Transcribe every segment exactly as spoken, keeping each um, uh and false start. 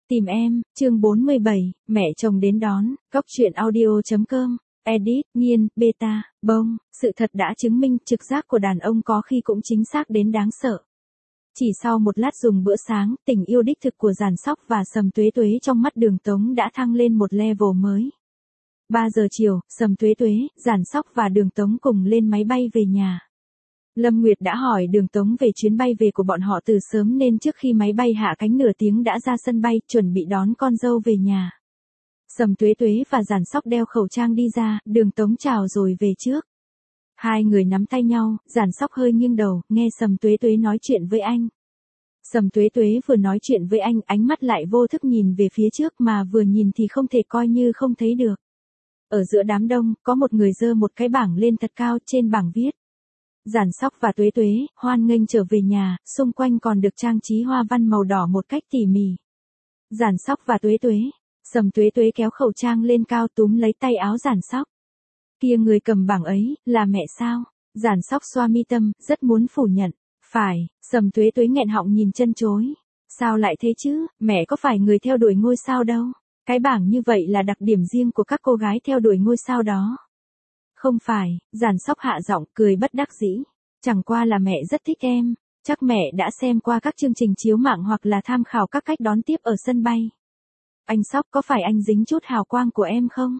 Tìm em, chương bốn mươi bảy, mẹ chồng đến đón, góc truyện audio chấm com, edit, nghiên, beta, bông, sự thật đã chứng minh trực giác của đàn ông có khi cũng chính xác đến đáng sợ. Chỉ sau một lát dùng bữa sáng, tình yêu đích thực của Giản Sóc và Sầm Tuế Tuế trong mắt Đường Tống đã thăng lên một level mới. ba giờ chiều, Sầm Tuế Tuế, Giản Sóc và Đường Tống cùng lên máy bay về nhà. Lâm Nguyệt đã hỏi Đường Tống về chuyến bay về của bọn họ từ sớm nên trước khi máy bay hạ cánh nửa tiếng đã ra sân bay, chuẩn bị đón con dâu về nhà. Sầm Tuế Tuế và Giản Sóc đeo khẩu trang đi ra, Đường Tống chào rồi về trước. Hai người nắm tay nhau, Giản Sóc hơi nghiêng đầu, nghe Sầm Tuế Tuế nói chuyện với anh. Sầm Tuế Tuế vừa nói chuyện với anh, ánh mắt lại vô thức nhìn về phía trước mà vừa nhìn thì không thể coi như không thấy được. Ở giữa đám đông, có một người giơ một cái bảng lên thật cao, trên bảng viết: Giản Sóc và Tuế Tuế, hoan nghênh trở về nhà, xung quanh còn được trang trí hoa văn màu đỏ một cách tỉ mỉ. Giản Sóc và Tuế Tuế. Sầm Tuế Tuế kéo khẩu trang lên cao túm lấy tay áo Giản Sóc. Kia người cầm bảng ấy, là mẹ sao? Giản Sóc xoa mi tâm, rất muốn phủ nhận. Phải, Sầm Tuế Tuế nghẹn họng nhìn chân chối. Sao lại thế chứ, mẹ có phải người theo đuổi ngôi sao đâu. Cái bảng như vậy là đặc điểm riêng của các cô gái theo đuổi ngôi sao đó. Không phải, Giản Sóc hạ giọng, cười bất đắc dĩ. Chẳng qua là mẹ rất thích em, chắc mẹ đã xem qua các chương trình chiếu mạng hoặc là tham khảo các cách đón tiếp ở sân bay. Anh Sóc, có phải anh dính chút hào quang của em không?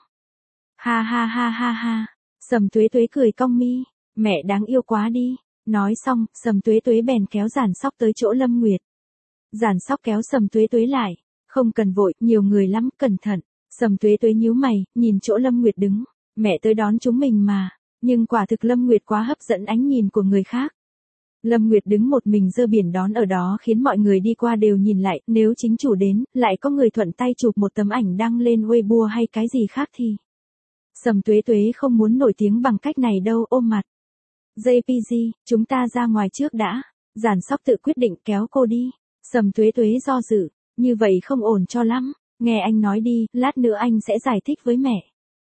Ha ha ha ha ha. Sầm Tuế Tuế cười cong mi, mẹ đáng yêu quá đi. Nói xong, Sầm Tuế Tuế bèn kéo Giản Sóc tới chỗ Lâm Nguyệt. Giản Sóc kéo Sầm Tuế Tuế lại, không cần vội, nhiều người lắm, cẩn thận. Sầm Tuế Tuế nhíu mày, nhìn chỗ Lâm Nguyệt đứng. Mẹ tới đón chúng mình mà, nhưng quả thực Lâm Nguyệt quá hấp dẫn ánh nhìn của người khác. Lâm Nguyệt đứng một mình giơ biển đón ở đó khiến mọi người đi qua đều nhìn lại, nếu chính chủ đến, lại có người thuận tay chụp một tấm ảnh đăng lên Weibo hay cái gì khác thì. Sầm Tuế Tuế không muốn nổi tiếng bằng cách này đâu, ôm mặt. jê pê giê, chúng ta ra ngoài trước đã. Giản Sóc tự quyết định kéo cô đi. Sầm Tuế Tuế do dự, như vậy không ổn cho lắm. Nghe anh nói đi, lát nữa anh sẽ giải thích với mẹ.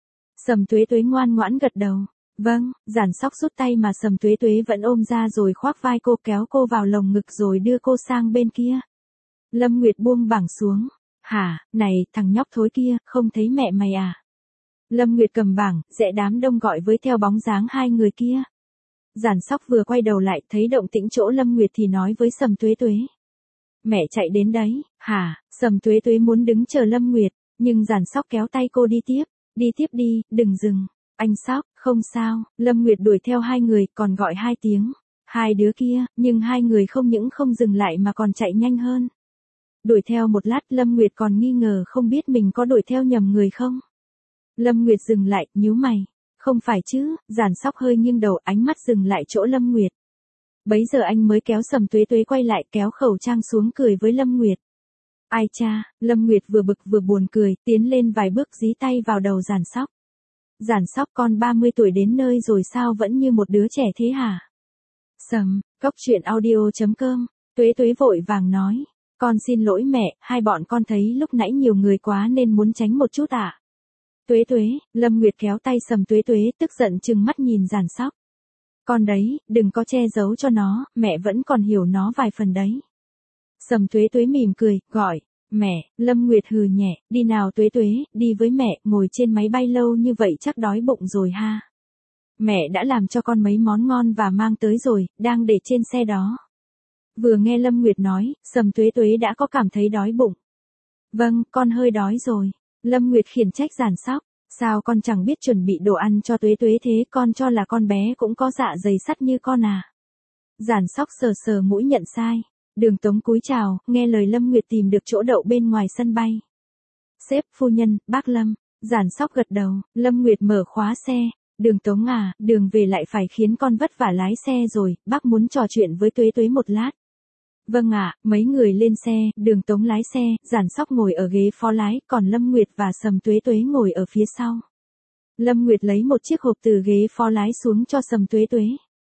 Sầm Tuế Tuế ngoan ngoãn gật đầu. Vâng, Giản Sóc rút tay mà Sầm Tuế Tuế vẫn ôm ra rồi khoác vai cô, kéo cô vào lồng ngực rồi đưa cô sang bên kia. Lâm Nguyệt buông bảng xuống. Hả, này, thằng nhóc thối kia, không thấy mẹ mày à? Lâm Nguyệt cầm bảng, rẽ đám đông gọi với theo bóng dáng hai người kia. Giản Sóc vừa quay đầu lại, thấy động tĩnh chỗ Lâm Nguyệt thì nói với Sầm Tuế Tuế. Mẹ chạy đến đấy. Hả? Sầm Tuế Tuế muốn đứng chờ Lâm Nguyệt, nhưng Giản Sóc kéo tay cô đi tiếp. Đi tiếp đi, đừng dừng. Anh Sóc, không sao. Lâm Nguyệt đuổi theo hai người, còn gọi hai tiếng. Hai đứa kia, nhưng hai người không những không dừng lại mà còn chạy nhanh hơn. Đuổi theo một lát, Lâm Nguyệt còn nghi ngờ không biết mình có đuổi theo nhầm người không. Lâm Nguyệt dừng lại, nhíu mày. Không phải chứ, Giản Sóc hơi nghiêng đầu, ánh mắt dừng lại chỗ Lâm Nguyệt. Bấy giờ anh mới kéo Sầm Tuế Tuế quay lại, kéo khẩu trang xuống cười với Lâm Nguyệt. Ai cha, Lâm Nguyệt vừa bực vừa buồn cười, tiến lên vài bước dí tay vào đầu Giản Sóc. Giản Sóc, con ba mươi tuổi đến nơi rồi sao vẫn như một đứa trẻ thế hả? Sầm, góc truyện audio chấm com, Tuế Tuế vội vàng nói. Con xin lỗi mẹ, hai bọn con thấy lúc nãy nhiều người quá nên muốn tránh một chút ạ. À? Tuế Tuế, Lâm Nguyệt kéo tay Sầm Tuế Tuế, tức giận trừng mắt nhìn Giản Sóc. Con đấy, đừng có che giấu cho nó, mẹ vẫn còn hiểu nó vài phần đấy. Sầm Tuế Tuế mỉm cười, gọi. Mẹ. Lâm Nguyệt hừ nhẹ, đi nào Tuế Tuế, đi với mẹ, ngồi trên máy bay lâu như vậy chắc đói bụng rồi ha. Mẹ đã làm cho con mấy món ngon và mang tới rồi, đang để trên xe đó. Vừa nghe Lâm Nguyệt nói, Sầm Tuế Tuế đã có cảm thấy đói bụng. Vâng, con hơi đói rồi. Lâm Nguyệt khiển trách Giản Sóc. Sao con chẳng biết chuẩn bị đồ ăn cho Tuế Tuế thế, con cho là con bé cũng có dạ dày sắt như con à. Giản Sóc sờ sờ mũi nhận sai. Đường Tống cúi chào, nghe lời Lâm Nguyệt tìm được chỗ đậu bên ngoài sân bay. Sếp, phu nhân, bác Lâm. Giản Sóc gật đầu, Lâm Nguyệt mở khóa xe. Đường Tống à, đường về lại phải khiến con vất vả lái xe rồi, bác muốn trò chuyện với Tuế Tuế một lát. Vâng ạ, à, mấy người lên xe, Đường Tống lái xe, Giản Sóc ngồi ở ghế phó lái, còn Lâm Nguyệt và Sầm Tuế Tuế ngồi ở phía sau. Lâm Nguyệt lấy một chiếc hộp từ ghế phó lái xuống cho Sầm Tuế Tuế.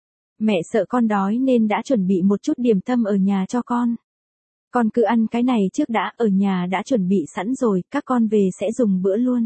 Mẹ sợ con đói nên đã chuẩn bị một chút điểm tâm ở nhà cho con. Con cứ ăn cái này trước đã, ở nhà đã chuẩn bị sẵn rồi, các con về sẽ dùng bữa luôn.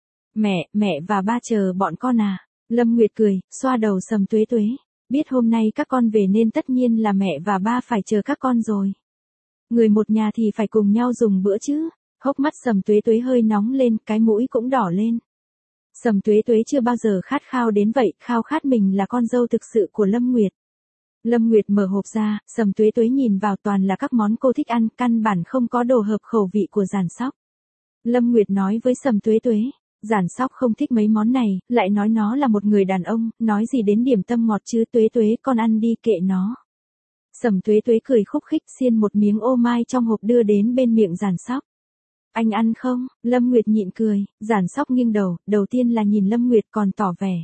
Mẹ, mẹ và ba chờ bọn con à? Lâm Nguyệt cười, xoa đầu Sầm Tuế Tuế. Biết hôm nay các con về nên tất nhiên là mẹ và ba phải chờ các con rồi. Người một nhà thì phải cùng nhau dùng bữa chứ. Hốc mắt Sầm Tuế Tuế hơi nóng lên, cái mũi cũng đỏ lên. Sầm Tuế Tuế chưa bao giờ khát khao đến vậy, khao khát mình là con dâu thực sự của Lâm Nguyệt. Lâm Nguyệt mở hộp ra, Sầm Tuế Tuế nhìn vào toàn là các món cô thích ăn, căn bản không có đồ hợp khẩu vị của Giản Sóc. Lâm Nguyệt nói với Sầm Tuế Tuế, Giản Sóc không thích mấy món này, lại nói nó là một người đàn ông, nói gì đến điểm tâm ngọt chứ. Tuế Tuế con ăn đi kệ nó. Sầm Tuế Tuế cười khúc khích xiên một miếng ô mai trong hộp đưa đến bên miệng Giản Sóc. Anh ăn không? Lâm Nguyệt nhịn cười, Giản Sóc nghiêng đầu, đầu tiên là nhìn Lâm Nguyệt còn tỏ vẻ.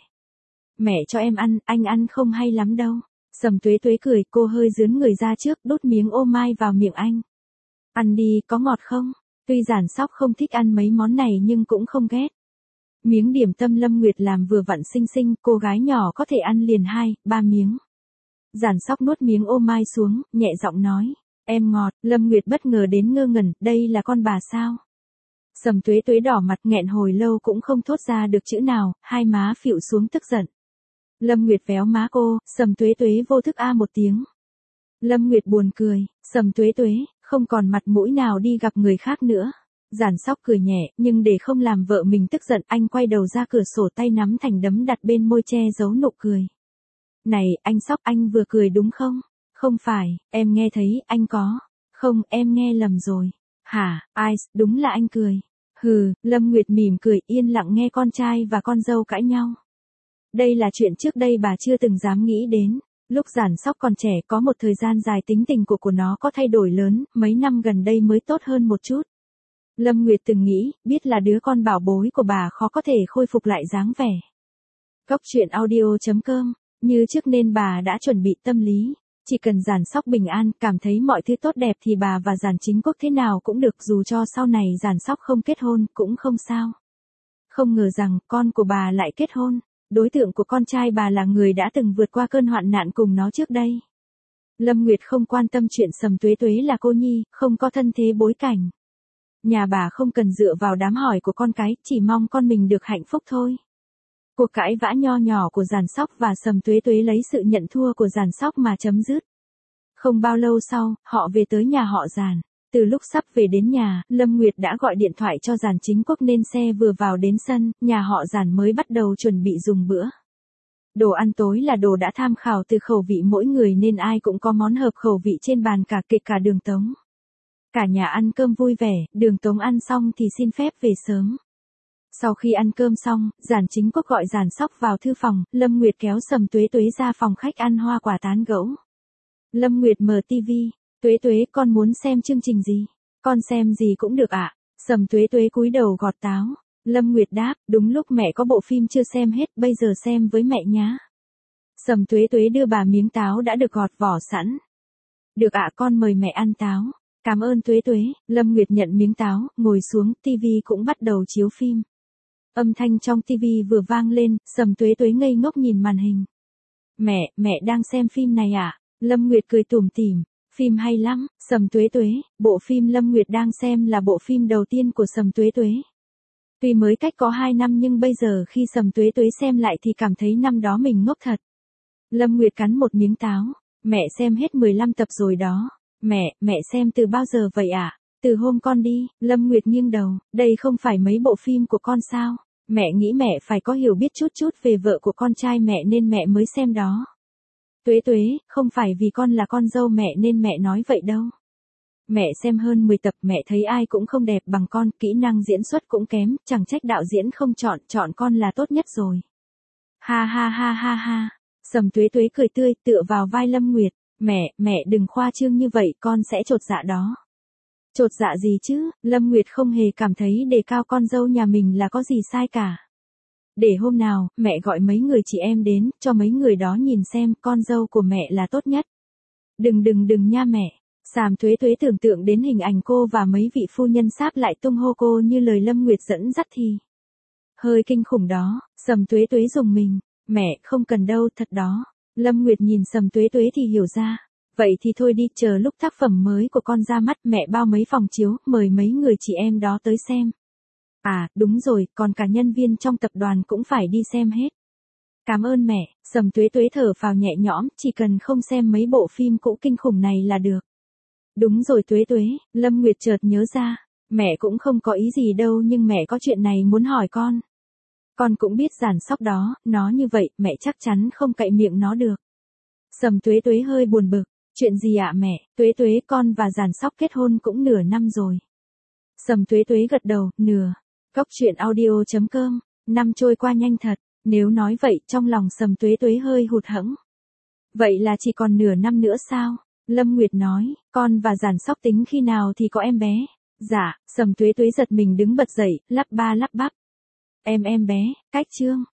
Mẹ cho em ăn, anh ăn không hay lắm đâu. Sầm Tuế Tuế cười, cô hơi dướn người ra trước, đút miếng ô mai vào miệng anh. Ăn đi, có ngọt không? Tuy Giản Sóc không thích ăn mấy món này nhưng cũng không ghét. Miếng điểm tâm Lâm Nguyệt làm vừa vặn xinh xinh, cô gái nhỏ có thể ăn liền hai, ba miếng. Giản Sóc nuốt miếng ô mai xuống, nhẹ giọng nói, em ngọt. Lâm Nguyệt bất ngờ đến ngơ ngẩn, đây là con bà sao? Sầm Tuế Tuế đỏ mặt nghẹn hồi lâu cũng không thốt ra được chữ nào, hai má phịu xuống tức giận. Lâm Nguyệt véo má cô, Sầm Tuế Tuế vô thức a một tiếng. Lâm Nguyệt buồn cười, Sầm Tuế Tuế, không còn mặt mũi nào đi gặp người khác nữa. Giản Sóc cười nhẹ, nhưng để không làm vợ mình tức giận, anh quay đầu ra cửa sổ, tay nắm thành đấm đặt bên môi che giấu nụ cười. Này, anh Sóc, anh vừa cười đúng không? Không phải, em nghe thấy, anh có. Không, em nghe lầm rồi. Hả, ai, đúng là anh cười. Hừ, Lâm Nguyệt mỉm cười, yên lặng nghe con trai và con dâu cãi nhau. Đây là chuyện trước đây bà chưa từng dám nghĩ đến. Lúc Giản Sóc còn trẻ có một thời gian dài tính tình của của nó có thay đổi lớn, mấy năm gần đây mới tốt hơn một chút. Lâm Nguyệt từng nghĩ, biết là đứa con bảo bối của bà khó có thể khôi phục lại dáng vẻ. Cốc truyện audio chấm com, như trước nên bà đã chuẩn bị tâm lý. Chỉ cần Giản Sóc bình an, cảm thấy mọi thứ tốt đẹp thì bà và Giản Chính Quốc thế nào cũng được, dù cho sau này Giản Sóc không kết hôn cũng không sao. Không ngờ rằng con của bà lại kết hôn. Đối tượng của con trai bà là người đã từng vượt qua cơn hoạn nạn cùng nó trước đây. Lâm Nguyệt không quan tâm chuyện Sầm Tuế Tuế là cô nhi, không có thân thế bối cảnh. Nhà bà không cần dựa vào đám hỏi của con cái, chỉ mong con mình được hạnh phúc thôi. Cuộc cãi vã nho nhỏ của Giản Sóc và Sầm Tuế Tuế lấy sự nhận thua của Giản Sóc mà chấm dứt. Không bao lâu sau, họ về tới nhà họ Giản. Từ lúc sắp về đến nhà, Lâm Nguyệt đã gọi điện thoại cho Giản Chính Quốc nên xe vừa vào đến sân, nhà họ Giản mới bắt đầu chuẩn bị dùng bữa. Đồ ăn tối là đồ đã tham khảo từ khẩu vị mỗi người nên ai cũng có món hợp khẩu vị trên bàn, cả kể cả Đường Tống. Cả nhà ăn cơm vui vẻ, Đường Tống ăn xong thì xin phép về sớm. Sau khi ăn cơm xong, Giản Chính Quốc gọi Giản Sóc vào thư phòng, Lâm Nguyệt kéo Sầm Tuế Tuế ra phòng khách ăn hoa quả tán gẫu. Lâm Nguyệt mở tivi. Tuế Tuế, con muốn xem chương trình gì? Con xem gì cũng được ạ. À? Sầm Tuế Tuế cúi đầu gọt táo. Lâm Nguyệt đáp, đúng lúc mẹ có bộ phim chưa xem hết, bây giờ xem với mẹ nhá. Sầm Tuế Tuế đưa bà miếng táo đã được gọt vỏ sẵn. Được ạ, à, con mời mẹ ăn táo. Cảm ơn Tuế Tuế. Lâm Nguyệt nhận miếng táo, ngồi xuống, tivi cũng bắt đầu chiếu phim. Âm thanh trong tivi vừa vang lên, Sầm Tuế Tuế ngây ngốc nhìn màn hình. Mẹ, mẹ đang xem phim này à? Lâm Nguyệt cười tủm tỉm. Phim hay lắm, Sầm Tuế Tuế. Bộ phim Lâm Nguyệt đang xem là bộ phim đầu tiên của Sầm Tuế Tuế. Tuy mới cách có hai năm nhưng bây giờ khi Sầm Tuế Tuế xem lại thì cảm thấy năm đó mình ngốc thật. Lâm Nguyệt cắn một miếng táo. Mẹ xem hết mười lăm tập rồi đó. Mẹ, mẹ xem từ bao giờ vậy ạ? À? Từ hôm con đi. Lâm Nguyệt nghiêng đầu. Đây không phải mấy bộ phim của con sao? Mẹ nghĩ mẹ phải có hiểu biết chút chút về vợ của con trai mẹ nên mẹ mới xem đó. Tuế Tuế, không phải vì con là con dâu mẹ nên mẹ nói vậy đâu. Mẹ xem hơn mười tập, mẹ thấy ai cũng không đẹp bằng con, kỹ năng diễn xuất cũng kém, chẳng trách đạo diễn không chọn, chọn con là tốt nhất rồi. Ha ha ha ha ha. Sầm Tuế Tuế cười tươi, tựa vào vai Lâm Nguyệt. Mẹ, mẹ đừng khoa trương như vậy, con sẽ chột dạ đó. Chột dạ gì chứ? Lâm Nguyệt không hề cảm thấy đề cao con dâu nhà mình là có gì sai cả. Để hôm nào, mẹ gọi mấy người chị em đến, cho mấy người đó nhìn xem, con dâu của mẹ là tốt nhất. Đừng đừng đừng nha mẹ. Sầm Tuế Tuế tưởng tượng đến hình ảnh cô và mấy vị phu nhân sáp lại tung hô cô như lời Lâm Nguyệt dẫn dắt thì. Hơi kinh khủng đó, Sầm Tuế Tuế dùng mình. Mẹ, không cần đâu, thật đó. Lâm Nguyệt nhìn Sầm Tuế Tuế thì hiểu ra. Vậy thì thôi đi, chờ lúc tác phẩm mới của con ra mắt mẹ bao mấy phòng chiếu, mời mấy người chị em đó tới xem. À, đúng rồi, còn cả nhân viên trong tập đoàn cũng phải đi xem hết. Cảm ơn mẹ. Sầm Tuế Tuế thở phào nhẹ nhõm, chỉ cần không xem mấy bộ phim cũ kinh khủng này là được. Đúng rồi Tuế Tuế, Lâm Nguyệt chợt nhớ ra. Mẹ cũng không có ý gì đâu nhưng mẹ có chuyện này muốn hỏi con. Con cũng biết Giản Sóc đó, nó như vậy, mẹ chắc chắn không cậy miệng nó được. Sầm Tuế Tuế hơi buồn bực. Chuyện gì ạ mẹ? Tuế Tuế, con và Giản Sóc kết hôn cũng nửa năm rồi. Sầm Tuế Tuế gật đầu, nửa. Cốc truyện audio chấm com. Năm trôi qua nhanh thật. Nếu nói vậy, trong lòng Sầm Tuế Tuế hơi hụt hẫng. Vậy là chỉ còn nửa năm nữa sao? Lâm Nguyệt nói, con và Giản Sóc tính khi nào thì có em bé? Dạ, Sầm Tuế Tuế giật mình đứng bật dậy, lắp ba lắp bắp. Em em bé, cách chương.